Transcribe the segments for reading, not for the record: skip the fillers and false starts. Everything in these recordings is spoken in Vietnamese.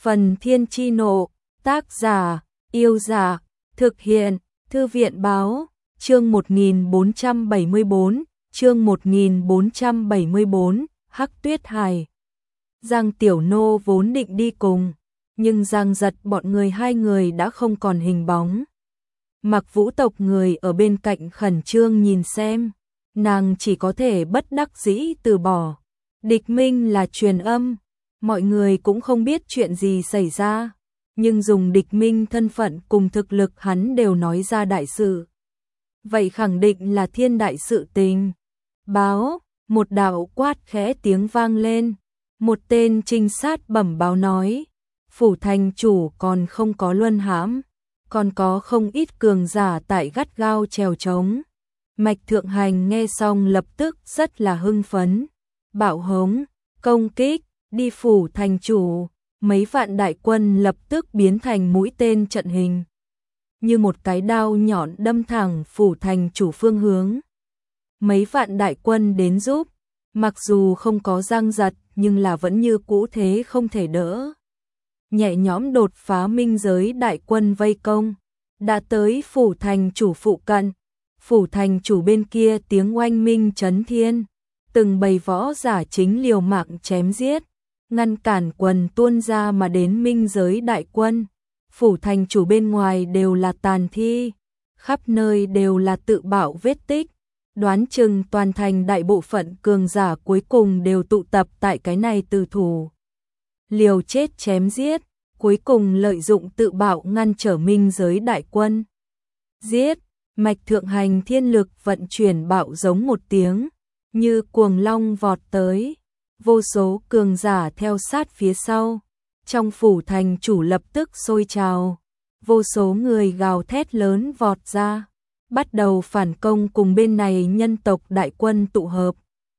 Phần Thiên Chi Nộ, tác giả, Yêu Dạ, thực hiện, Thư viện Báo, chương 1474, chương 1474, Hắc Tuyết Hải. Giang Tiểu Nô vốn định đi cùng, nhưng Giang Giật bọn người hai người đã không còn hình bóng. Mặc Vũ tộc người ở bên cạnh khẩn trương nhìn xem, nàng chỉ có thể bất đắc dĩ từ bỏ. Địch Minh là truyền âm, mọi người cũng không biết chuyện gì xảy ra, nhưng dùng Địch Minh thân phận cùng thực lực hắn đều nói ra đại sự. Vậy khẳng định là thiên đại sự tình. Báo, một đạo quát khẽ tiếng vang lên, một tên trinh sát bẩm báo nói, phủ thành chủ còn không có luân hãm, còn có không ít cường giả tại gắt gao trèo trống. Mạch Thượng Hành nghe xong lập tức rất là hưng phấn, bạo hống, công kích, đi phủ thành chủ, mấy vạn đại quân lập tức biến thành mũi tên trận hình, như một cái đao nhọn đâm thẳng phủ thành chủ phương hướng. Mấy vạn đại quân đến giúp, mặc dù không có Giang Giật nhưng là vẫn như cũ thế không thể đỡ. Nhẹ nhõm đột phá minh giới đại quân vây công, đã tới phủ thành chủ phụ cận. Phủ thành chủ bên kia tiếng oanh minh chấn thiên, từng bầy võ giả chính liều mạng chém giết, ngăn cản quần tuôn ra mà đến minh giới đại quân. Phủ thành chủ bên ngoài đều là tàn thi, khắp nơi đều là tự bạo vết tích, đoán chừng toàn thành đại bộ phận cường giả cuối cùng đều tụ tập tại cái này từ thủ. Liều chết chém giết, cuối cùng lợi dụng tự bạo ngăn trở minh giới đại quân. Giết! Mạch Thượng Hành thiên lực vận chuyển bạo giống một tiếng, như cuồng long vọt tới, vô số cường giả theo sát phía sau. Trong phủ thành chủ lập tức sôi trào, vô số người gào thét lớn vọt ra, bắt đầu phản công cùng bên này nhân tộc đại quân tụ hợp.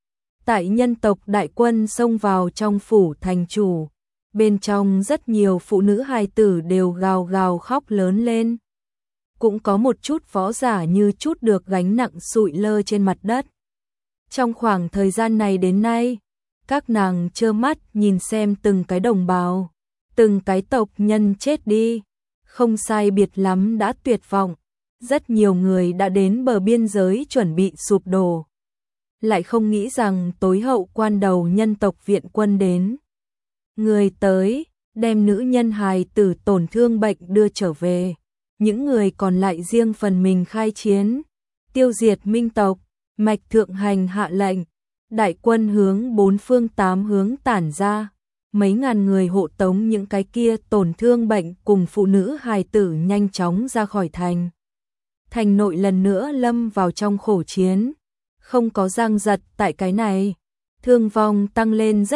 Tại nhân tộc đại quân xông vào trong phủ thành chủ, bên trong rất nhiều phụ nữ hài tử đều gào gào khóc lớn lên. Cũng có một chút võ giả như chút được gánh nặng sụi lơ trên mặt đất. Trong khoảng thời gian này đến nay, các nàng trơ mắt nhìn xem từng cái đồng bào, từng cái tộc nhân chết đi, không sai biệt lắm đã tuyệt vọng. Rất nhiều người đã đến bờ biên giới chuẩn bị sụp đổ. Lại không nghĩ rằng tối hậu quan đầu nhân tộc viện quân đến. Người tới, đem nữ nhân hài tử tổn thương bệnh đưa trở về. Những người còn lại riêng phần mình khai chiến, tiêu diệt minh tộc. Mạch Thượng Hành hạ lệnh, đại quân hướng bốn phương tám hướng tản ra, mấy ngàn người hộ tống những cái kia tổn thương bệnh cùng phụ nữ hài tử nhanh chóng ra khỏi thành. Thành nội lần nữa lâm vào trong khổ chiến, không có Giang Giật tại cái này, thương vong tăng lên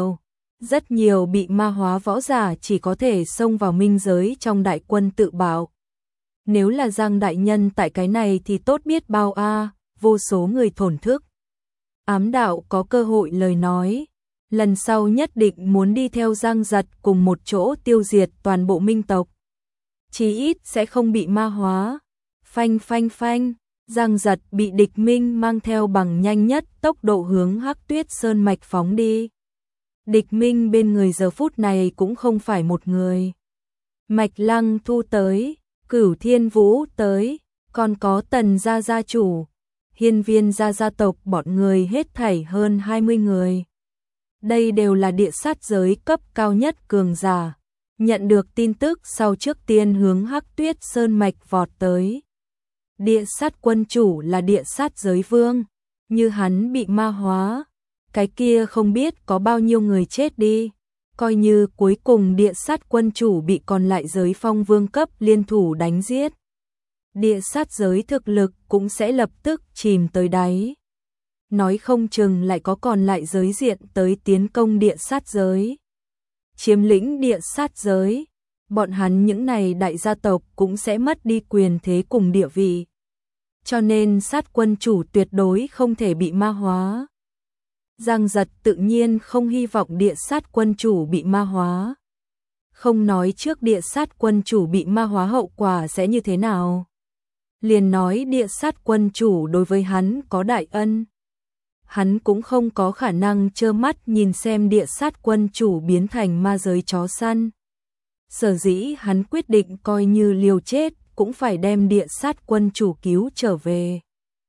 rất nhiều bị ma hóa võ giả chỉ có thể xông vào minh giới trong đại quân tự bạo. Nếu là Giang đại nhân tại cái này thì tốt biết bao a, vô số người thổn thức. Ám đạo có cơ hội lời nói, lần sau nhất định muốn đi theo Giang Giật cùng một chỗ tiêu diệt toàn bộ minh tộc. Chí ít sẽ không bị ma hóa. Phanh phanh phanh, Giang Giật bị Địch Minh mang theo bằng nhanh nhất tốc độ hướng Hắc Tuyết Sơn mạch phóng đi. Địch Minh bên người giờ phút này cũng không phải một người. Mạch Lăng Thu tới, Cửu Thiên Vũ tới, còn có Tần gia gia chủ, Hiên Viên gia tộc bọn người hết thảy hơn 20 người. Đây đều là địa sát giới cấp cao nhất cường giả, nhận được tin tức sau trước tiên hướng Hắc Tuyết Sơn mạch vọt tới. Địa sát quân chủ là địa sát giới vương, như hắn bị ma hóa, cái kia không biết có bao nhiêu người chết đi. Coi như cuối cùng địa sát quân chủ bị còn lại giới phong vương cấp liên thủ đánh giết, địa sát giới thực lực cũng sẽ lập tức chìm tới đáy. Nói không chừng lại có còn lại giới diện tới tiến công địa sát giới, chiếm lĩnh địa sát giới, bọn hắn những này đại gia tộc cũng sẽ mất đi quyền thế cùng địa vị. Cho nên sát quân chủ tuyệt đối không thể bị ma hóa. Giang Giật tự nhiên không hy vọng địa sát quân chủ bị ma hóa. Không nói trước địa sát quân chủ bị ma hóa hậu quả sẽ như thế nào, liền nói địa sát quân chủ đối với hắn có đại ân. Hắn cũng không có khả năng trơ mắt nhìn xem địa sát quân chủ biến thành ma giới chó săn, Sở dĩ hắn quyết định coi như liều chết cũng phải đem địa sát quân chủ cứu trở về.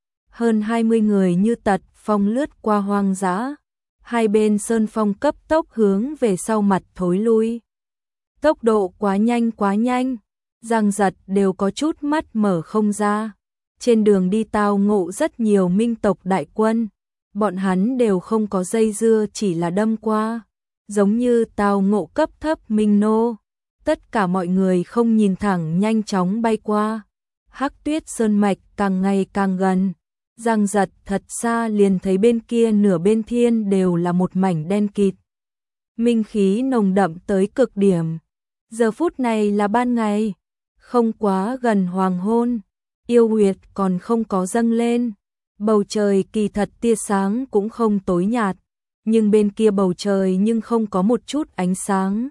Hơn 20 người như tật phong lướt qua hoang dã, hai bên sơn phong cấp tốc hướng về sau mặt thối lui. Tốc độ quá nhanh, Giang Giật đều có chút mắt mở không ra. Trên đường đi tao ngộ rất nhiều minh tộc đại quân, bọn hắn đều không có dây dưa, chỉ là đâm qua, giống như tao ngộ cấp thấp minh nô. Tất cả mọi người không nhìn thẳng, nhanh chóng bay qua. Hắc Tuyết Sơn mạch càng ngày càng gần. Giang Giật thật xa liền thấy bên kia nửa bên thiên đều là một mảnh đen kịt. Minh khí nồng đậm tới cực điểm. Giờ phút này là ban ngày, không quá gần hoàng hôn, yêu huyệt còn không có dâng lên. Bầu trời kỳ thật tia sáng cũng không tối nhạt, nhưng bên kia bầu trời nhưng không có một chút ánh sáng.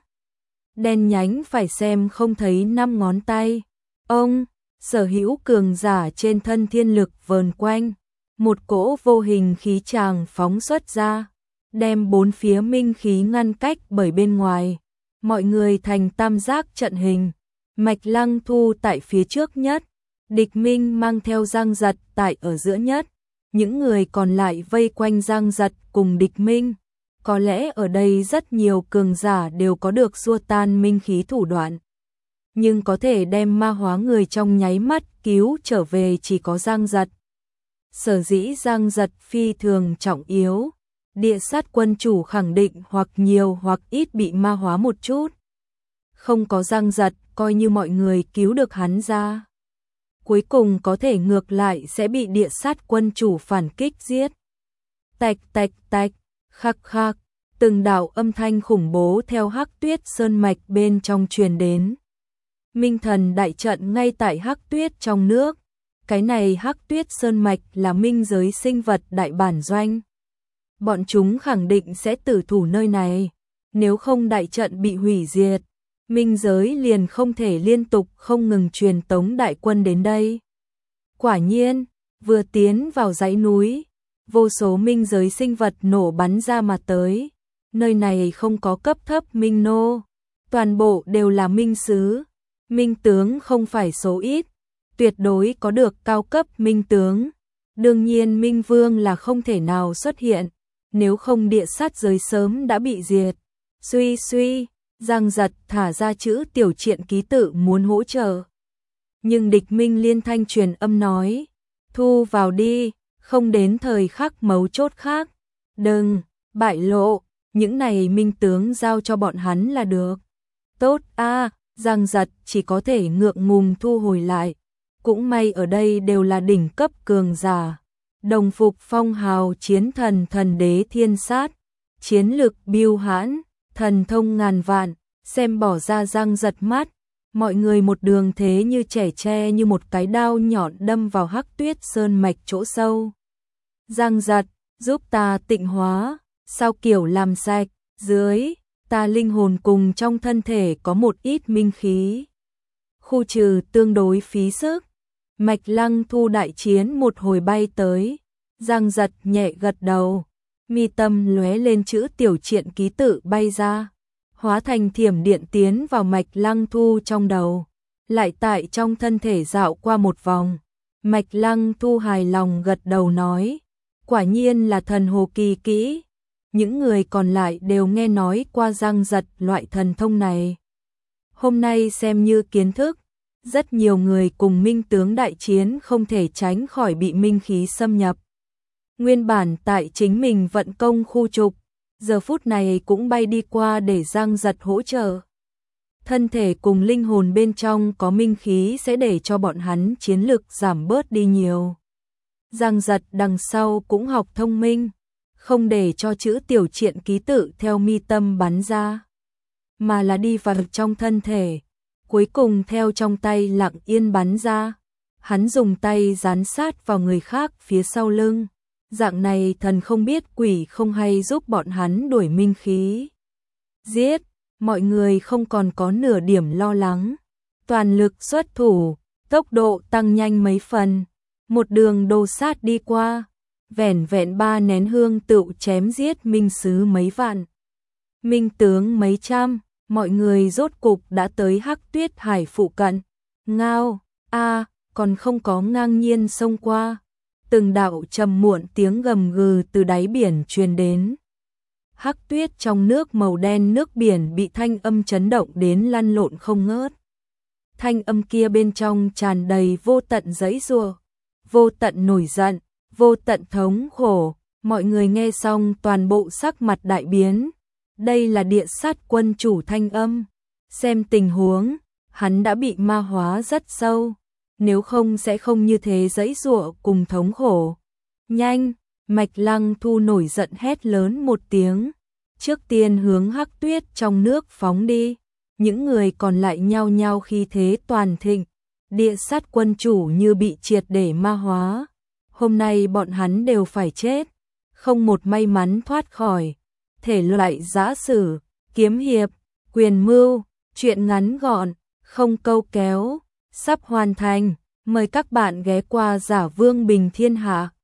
Đen nhánh phải xem không thấy 5 ngón tay. Ông, sở hữu cường giả trên thân thiên lực vờn quanh, một cỗ vô hình khí tràng phóng xuất ra, đem bốn phía minh khí ngăn cách bởi bên ngoài. Mọi người thành tam giác trận hình, Mạch Lăng Thu tại phía trước nhất, Địch Minh mang theo Giang Giật tại ở giữa nhất, những người còn lại vây quanh Giang Giật cùng Địch Minh. Có lẽ ở đây rất nhiều cường giả đều có được xua tan minh khí thủ đoạn, nhưng có thể đem ma hóa người trong nháy mắt cứu trở về chỉ có Giang Giật. Sở dĩ Giang Giật phi thường trọng yếu, địa sát quân chủ khẳng định hoặc nhiều hoặc ít bị ma hóa một chút. Không có Giang Giật, coi như mọi người cứu được hắn ra, cuối cùng có thể ngược lại sẽ bị địa sát quân chủ phản kích giết. Tạch tạch tạch, khắc khắc, từng đạo âm thanh khủng bố theo Hắc Tuyết Sơn mạch bên trong truyền đến. Minh thần đại trận ngay tại Hắc Tuyết trong nước. Cái này Hắc Tuyết Sơn mạch là minh giới sinh vật đại bản doanh. Bọn chúng khẳng định sẽ tử thủ nơi này, nếu không đại trận bị hủy diệt, minh giới liền không thể liên tục không ngừng truyền tống đại quân đến đây. Quả nhiên, vừa tiến vào dãy núi, vô số minh giới sinh vật nổ bắn ra mà tới. Nơi này không có cấp thấp minh nô, toàn bộ đều là minh sứ. Minh tướng không phải số ít, tuyệt đối có được cao cấp minh tướng. Đương nhiên minh vương là không thể nào xuất hiện, nếu không địa sát giới sớm đã bị diệt. Suy suy, Giang Giật thả ra chữ tiểu triện ký tự muốn hỗ trợ. Nhưng Địch Minh liên thanh truyền âm nói, thu vào đi, không đến thời khắc mấu chốt khác. Đừng, bại lộ, những này minh tướng giao cho bọn hắn là được. Tốt a, Giang Giật chỉ có thể ngượng ngùng thu hồi lại. Cũng may ở đây đều là đỉnh cấp cường giả. Đồng phục phong hào chiến thần thần đế thiên sát, chiến lực biêu hãn, thần thông ngàn vạn, xem bỏ ra Giang Giật mắt. Mọi người một đường thế như trẻ tre, như một cái đao nhọn đâm vào Hắc Tuyết Sơn mạch chỗ sâu. Giang Giật, giúp ta tịnh hóa, sao kiểu làm sạch, dưới, ta linh hồn cùng trong thân thể có một ít minh khí. Khu trừ tương đối phí sức. Mạch Lăng Thu đại chiến một hồi bay tới. Giang Giật nhẹ gật đầu, mi tâm lóe lên chữ tiểu triện ký tự bay ra, hóa thành thiểm điện tiến vào Mạch Lăng Thu trong đầu, lại tại trong thân thể dạo qua một vòng. Mạch Lăng Thu hài lòng gật đầu nói, quả nhiên là thần hồ kỳ kỹ. Những người còn lại đều nghe nói qua Giang Giật loại thần thông này. Hôm nay xem như kiến thức, rất nhiều người cùng minh tướng đại chiến không thể tránh khỏi bị minh khí xâm nhập. Nguyên bản tại chính mình vận công khu trục, giờ phút này cũng bay đi qua để Giang Giật hỗ trợ. Thân thể cùng linh hồn bên trong có minh khí sẽ để cho bọn hắn chiến lực giảm bớt đi nhiều. Giang Giật đằng sau cũng học thông minh, không để cho chữ tiểu triện ký tự theo mi tâm bắn ra, mà là đi vào trong thân thể, cuối cùng theo trong tay lặng yên bắn ra. Hắn dùng tay dán sát vào người khác phía sau lưng. Dạng này thần không biết quỷ không hay giúp bọn hắn đuổi minh khí. Giết, mọi người không còn có nửa điểm lo lắng. Toàn lực xuất thủ, tốc độ tăng nhanh mấy phần. Một đường đồ sát đi qua, vẻn vẹn 3 nén hương tựu chém giết minh sứ mấy vạn, minh tướng mấy trăm. mọi người rốt cục đã tới Hắc Tuyết Hải phụ cận. Ngao, còn không có ngang nhiên xông qua. Từng đạo trầm muộn tiếng gầm gừ từ đáy biển truyền đến. Hắc tuyết trong nước màu đen nước biển bị thanh âm chấn động đến lăn lộn không ngớt. Thanh âm kia bên trong tràn đầy vô tận giãy giụa, vô tận nổi giận, vô tận thống khổ. Mọi người nghe xong toàn bộ sắc mặt đại biến. Đây là Địa Sát quân chủ thanh âm. Xem tình huống, hắn đã bị ma hóa rất sâu, nếu không sẽ không như thế giãy giụa cùng thống khổ. Nhanh, Mạch Lăng Thu nổi giận hét lớn một tiếng, trước tiên hướng Hắc Tuyết trong nước phóng đi. Những người còn lại nhao nhao khí thế toàn thịnh. Địa Sát quân chủ như bị triệt để ma hóa. Hôm nay bọn hắn đều phải chết, không một may mắn thoát khỏi. Thể loại giã sử, kiếm hiệp, quyền mưu, truyện ngắn gọn, không câu kéo, sắp hoàn thành. Mời các bạn ghé qua Giả Vương Bình Thiên Hạ.